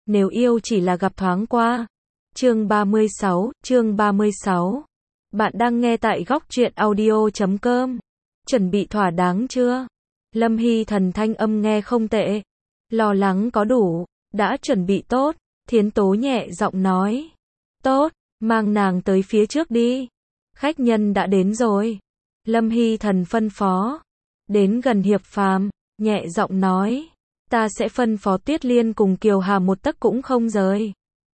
nếu yêu chỉ là gặp thoáng qua. Chương 36. Bạn đang nghe tại góc truyện audio.com. Chuẩn bị thỏa đáng chưa? Lâm Hy Thần thanh âm nghe không tệ. Lo lắng có đủ, đã chuẩn bị tốt, Thiến Tố nhẹ giọng nói. Tốt, mang nàng tới phía trước đi. Khách nhân đã đến rồi. Lâm Hy Thần phân phó. Đến gần Hiệp Phàm, nhẹ giọng nói. Ta sẽ phân phó Tuyết Liên cùng Kiều Hà một tấc cũng không rời.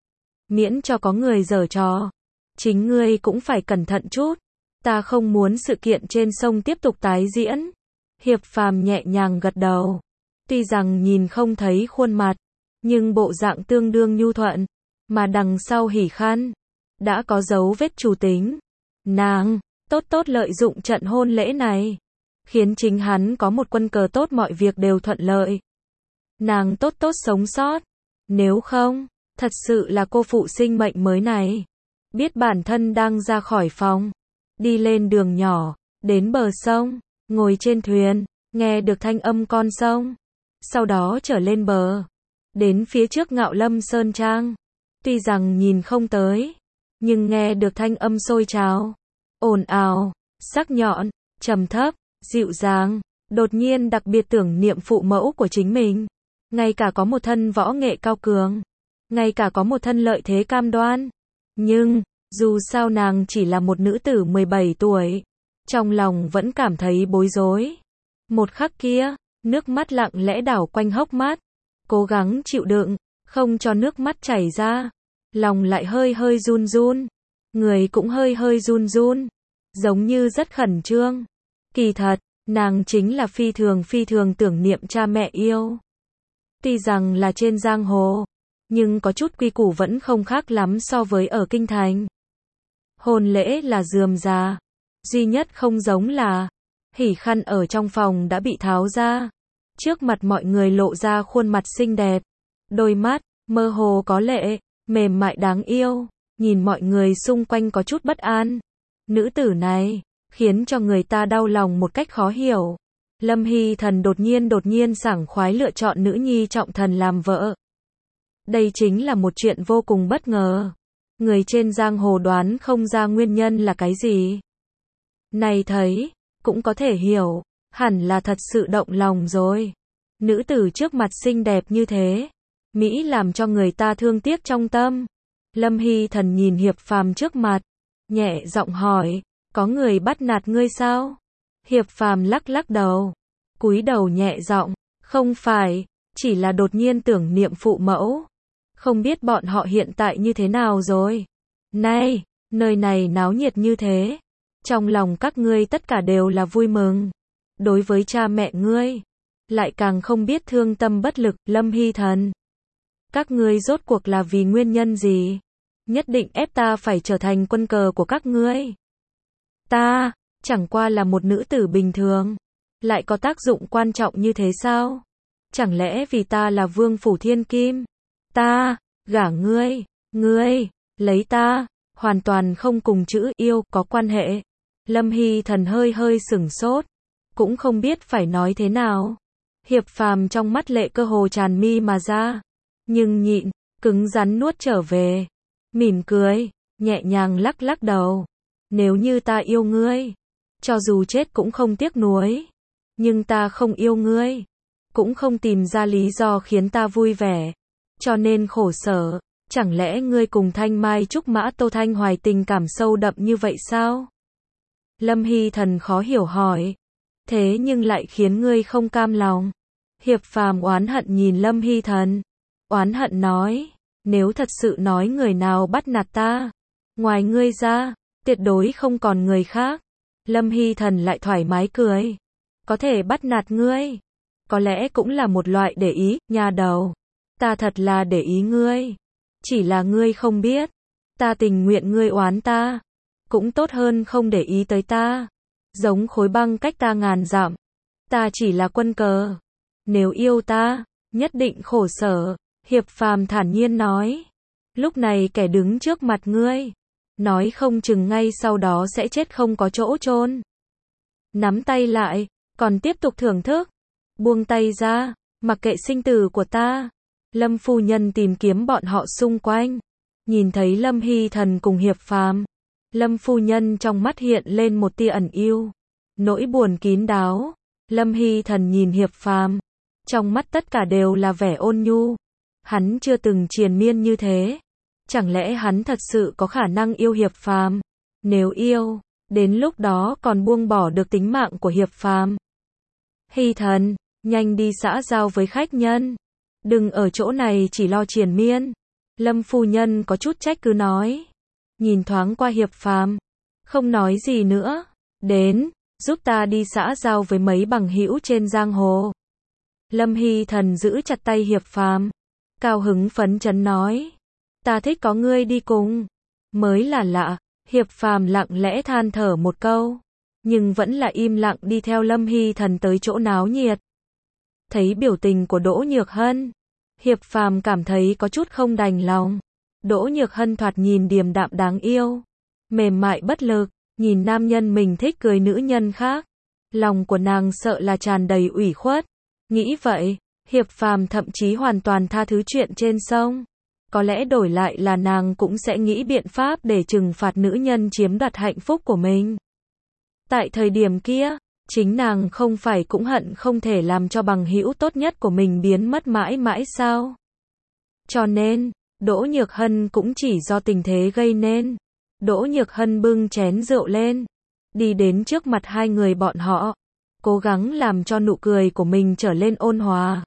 Miễn cho có người giở trò. Chính ngươi cũng phải cẩn thận chút. Ta không muốn sự kiện trên sông tiếp tục tái diễn. Hiệp Phàm nhẹ nhàng gật đầu. Tuy rằng nhìn không thấy khuôn mặt, nhưng bộ dạng tương đương nhu thuận. Mà đằng sau Hỉ Khăn, đã có dấu vết chủ tính. Nàng, tốt lợi dụng trận hôn lễ này. Khiến chính hắn có một quân cờ tốt, mọi việc đều thuận lợi. Nàng tốt sống sót. Nếu không, thật sự là cô phụ sinh mệnh mới này. Biết bản thân đang ra khỏi phòng, đi lên đường nhỏ, đến bờ sông, ngồi trên thuyền, nghe được thanh âm con sông. Sau đó trở lên bờ, đến phía trước Ngạo Lâm Sơn Trang. Tuy rằng nhìn không tới, nhưng nghe được thanh âm sôi trào, ồn ào, sắc nhọn, trầm thấp, dịu dàng, đột nhiên đặc biệt tưởng niệm phụ mẫu của chính mình. Ngay cả có một thân võ nghệ cao cường, ngay cả có một thân lợi thế cam đoan. Nhưng, dù sao nàng chỉ là một nữ tử 17 tuổi, trong lòng vẫn cảm thấy bối rối. Một khắc kia, nước mắt lặng lẽ đảo quanh hốc mắt, cố gắng chịu đựng, không cho nước mắt chảy ra. Lòng lại hơi run run, người cũng hơi run run, giống như rất khẩn trương. Kỳ thật, nàng chính là phi thường tưởng niệm cha mẹ yêu. Tuy rằng là trên giang hồ, nhưng có chút quy củ vẫn không khác lắm so với ở kinh thành. Hôn lễ là rườm rà, duy nhất không giống là Hỉ Khăn ở trong phòng đã bị tháo ra. Trước mặt mọi người lộ ra khuôn mặt xinh đẹp, đôi mắt mơ hồ có lệ, mềm mại đáng yêu, nhìn mọi người xung quanh có chút bất an. Nữ tử này khiến cho người ta đau lòng một cách khó hiểu. Lâm Hy Thần đột nhiên sảng khoái lựa chọn nữ nhi trọng thần làm vợ. Đây chính là một chuyện vô cùng bất ngờ. Người trên giang hồ đoán không ra nguyên nhân là cái gì. Này thấy, cũng có thể hiểu, hẳn là thật sự động lòng rồi. Nữ tử trước mặt xinh đẹp như thế, mỹ làm cho người ta thương tiếc trong tâm. Lâm Hy Thần nhìn Hiệp Phàm trước mặt, nhẹ giọng hỏi, có người bắt nạt ngươi sao? Hiệp Phàm lắc đầu, cúi đầu nhẹ giọng, không phải, chỉ là đột nhiên tưởng niệm phụ mẫu. Không biết bọn họ hiện tại như thế nào rồi? Này, nơi này náo nhiệt như thế, trong lòng các ngươi tất cả đều là vui mừng. Đối với cha mẹ ngươi, lại càng không biết thương tâm bất lực. Lâm Hy Thần, các ngươi rốt cuộc là vì nguyên nhân gì? Nhất định ép ta phải trở thành quân cờ của các ngươi. Ta, chẳng qua là một nữ tử bình thường, lại có tác dụng quan trọng như thế sao? Chẳng lẽ vì ta là vương phủ thiên kim, ta gả ngươi, ngươi lấy ta, hoàn toàn không cùng chữ yêu có quan hệ. Lâm Hy Thần hơi sửng sốt, cũng không biết phải nói thế nào. Hiệp Phàm trong mắt lệ cơ hồ tràn mi mà ra, nhưng nhịn, cứng rắn nuốt trở về, mỉm cười, nhẹ nhàng lắc đầu. Nếu như ta yêu ngươi, cho dù chết cũng không tiếc nuối. Nhưng ta không yêu ngươi, cũng không tìm ra lý do khiến ta vui vẻ, cho nên khổ sở. Chẳng lẽ ngươi cùng Thanh Mai Trúc Mã Tô Thanh Hoài tình cảm sâu đậm như vậy sao? Lâm Hy Thần khó hiểu hỏi. Thế nhưng lại khiến ngươi không cam lòng. Hiệp Phàm oán hận nhìn Lâm Hy Thần, oán hận nói, nếu thật sự nói người nào bắt nạt ta, ngoài ngươi ra, tuyệt đối không còn người khác. Lâm Hy Thần lại thoải mái cười. Có thể bắt nạt ngươi, có lẽ cũng là một loại để ý, nha đầu. Ta thật là để ý ngươi. Chỉ là ngươi không biết, ta tình nguyện ngươi oán ta, cũng tốt hơn không để ý tới ta. Giống khối băng cách ta ngàn dặm. Ta chỉ là quân cờ. Nếu yêu ta, nhất định khổ sở. Hiệp Phàm thản nhiên nói. Lúc này kẻ đứng trước mặt ngươi, nói không chừng ngay sau đó sẽ chết không có chỗ chôn. Nắm tay lại, còn tiếp tục thưởng thức. Buông tay ra, mặc kệ sinh tử của ta. Lâm phu nhân tìm kiếm bọn họ xung quanh. Nhìn thấy Lâm Hy Thần cùng Hiệp Phàm, Lâm phu nhân trong mắt hiện lên một tia ẩn ưu, nỗi buồn kín đáo. Lâm Hy Thần nhìn Hiệp Phàm, trong mắt tất cả đều là vẻ ôn nhu. Hắn chưa từng triền miên như thế. Chẳng lẽ hắn thật sự có khả năng yêu Hiệp Phàm? Nếu yêu, đến lúc đó còn buông bỏ được tính mạng của Hiệp Phàm. Hy Thần, nhanh đi xã giao với khách nhân. Đừng ở chỗ này chỉ lo triền miên. Lâm phu nhân có chút trách cứ nói. Nhìn thoáng qua Hiệp Phàm, không nói gì nữa. Đến, giúp ta đi xã giao với mấy bằng hữu trên giang hồ. Lâm Hy Thần giữ chặt tay Hiệp Phàm, cao hứng phấn chấn nói. Ta thích có ngươi đi cùng. Mới là lạ, Hiệp Phàm lặng lẽ than thở một câu, nhưng vẫn là im lặng đi theo Lâm Hy Thần tới chỗ náo nhiệt. Thấy biểu tình của Đỗ Nhược Hân, Hiệp Phàm cảm thấy có chút không đành lòng. Đỗ Nhược Hân thoạt nhìn điềm đạm đáng yêu, mềm mại bất lực, nhìn nam nhân mình thích cười nữ nhân khác. Lòng của nàng sợ là tràn đầy ủy khuất. Nghĩ vậy, Hiệp Phàm thậm chí hoàn toàn tha thứ chuyện trên sông. Có lẽ đổi lại là nàng cũng sẽ nghĩ biện pháp để trừng phạt nữ nhân chiếm đoạt hạnh phúc của mình. Tại thời điểm kia, chính nàng không phải cũng hận không thể làm cho bằng hữu tốt nhất của mình biến mất mãi mãi sao? Cho nên, Đỗ Nhược Hân cũng chỉ do tình thế gây nên. Đỗ Nhược Hân bưng chén rượu lên, đi đến trước mặt hai người bọn họ, cố gắng làm cho nụ cười của mình trở lên ôn hòa.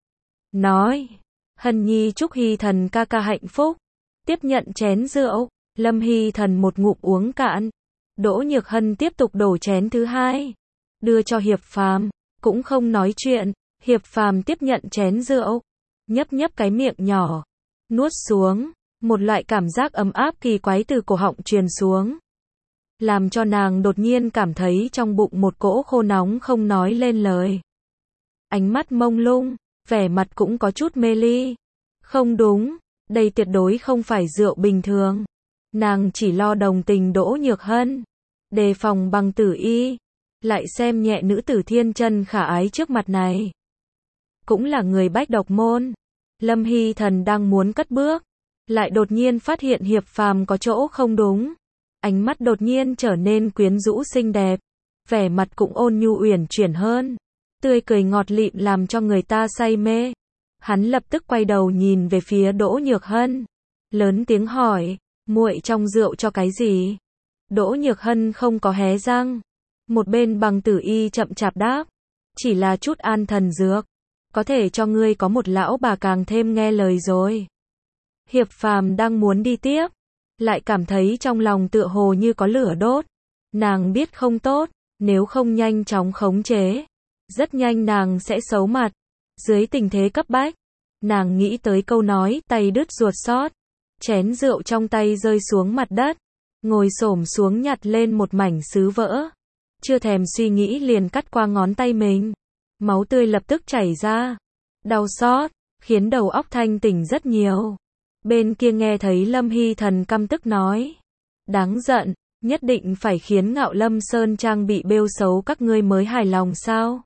Nói, Hân Nhi chúc Hy Thần ca ca hạnh phúc. Tiếp nhận chén rượu, Lâm Hy Thần một ngụm uống cạn. Đỗ Nhược Hân tiếp tục đổ chén thứ hai, đưa cho Hiệp Phàm, cũng không nói chuyện. Hiệp Phàm tiếp nhận chén rượu, nhấp nhấp cái miệng nhỏ, nuốt xuống, một loại cảm giác ấm áp kỳ quái từ cổ họng truyền xuống, làm cho nàng đột nhiên cảm thấy trong bụng một cỗ khô nóng không nói lên lời. Ánh mắt mông lung, vẻ mặt cũng có chút mê ly. Không đúng, đây tuyệt đối không phải rượu bình thường. Nàng chỉ lo đồng tình Đỗ Nhược Hân, đề phòng Bằng Tử Y, lại xem nhẹ nữ tử thiên chân khả ái trước mặt này. Cũng là người Bách Độc Môn. Lâm Hy Thần đang muốn cất bước, lại đột nhiên phát hiện Hiệp Phàm có chỗ không đúng. Ánh mắt đột nhiên trở nên quyến rũ xinh đẹp, vẻ mặt cũng ôn nhu uyển chuyển hơn, tươi cười ngọt lịm làm cho người ta say mê. Hắn lập tức quay đầu nhìn về phía Đỗ Nhược Hân, lớn tiếng hỏi, muội trong rượu cho cái gì? Đỗ Nhược Hân không có hé răng. Một bên Bằng Tử Y chậm chạp đáp, chỉ là chút an thần dược, có thể cho ngươi có một lão bà càng thêm nghe lời rồi. Hiệp Phàm đang muốn đi tiếp, lại cảm thấy trong lòng tựa hồ như có lửa đốt. Nàng biết không tốt, nếu không nhanh chóng khống chế, rất nhanh nàng sẽ xấu mặt. Dưới tình thế cấp bách, nàng nghĩ tới câu nói tay đứt ruột xót, chén rượu trong tay rơi xuống mặt đất, ngồi xổm xuống nhặt lên một mảnh sứ vỡ, chưa thèm suy nghĩ liền cắt qua ngón tay mình. Máu tươi lập tức chảy ra, đau xót, khiến đầu óc thanh tỉnh rất nhiều. Bên kia nghe thấy Lâm Hy Thần căm tức nói, đáng giận, nhất định phải khiến Ngạo Lâm Sơn Trang bị bêu xấu các ngươi mới hài lòng sao?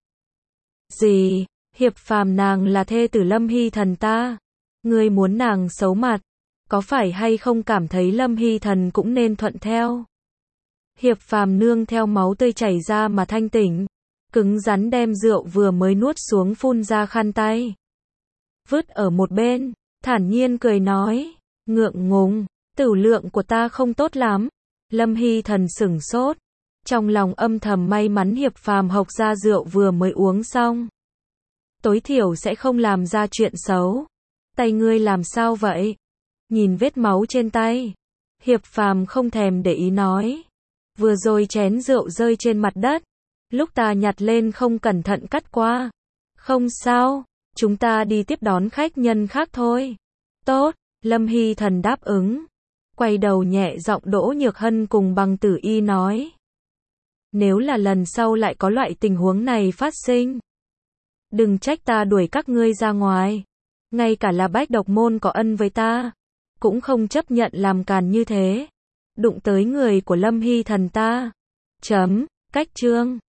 Gì? Hiệp Phàm nàng là thê tử Lâm Hy Thần ta, ngươi muốn nàng xấu mặt, có phải hay không cảm thấy Lâm Hy Thần cũng nên thuận theo? Hiệp Phàm nương theo máu tươi chảy ra mà thanh tỉnh, cứng rắn đem rượu vừa mới nuốt xuống phun ra khăn tay, vứt ở một bên, thản nhiên cười nói, ngượng ngùng, tửu lượng của ta không tốt lắm. Lâm Hy Thần sửng sốt, trong lòng âm thầm may mắn Hiệp Phàm hộc ra rượu vừa mới uống xong, tối thiểu sẽ không làm ra chuyện xấu. Tay ngươi làm sao vậy? Nhìn vết máu trên tay, Hiệp Phàm không thèm để ý nói, vừa rồi chén rượu rơi trên mặt đất, lúc ta nhặt lên không cẩn thận cắt qua. Không sao, chúng ta đi tiếp đón khách nhân khác thôi. Tốt, Lâm Hy Thần đáp ứng, quay đầu nhẹ giọng Đỗ Nhược Hân cùng Bằng Tử Y nói, nếu là lần sau lại có loại tình huống này phát sinh, đừng trách ta đuổi các ngươi ra ngoài. Ngay cả là Bách Độc Môn có ân với ta, cũng không chấp nhận làm càn như thế. Đụng tới người của Lâm Hy Thần ta. Cách chương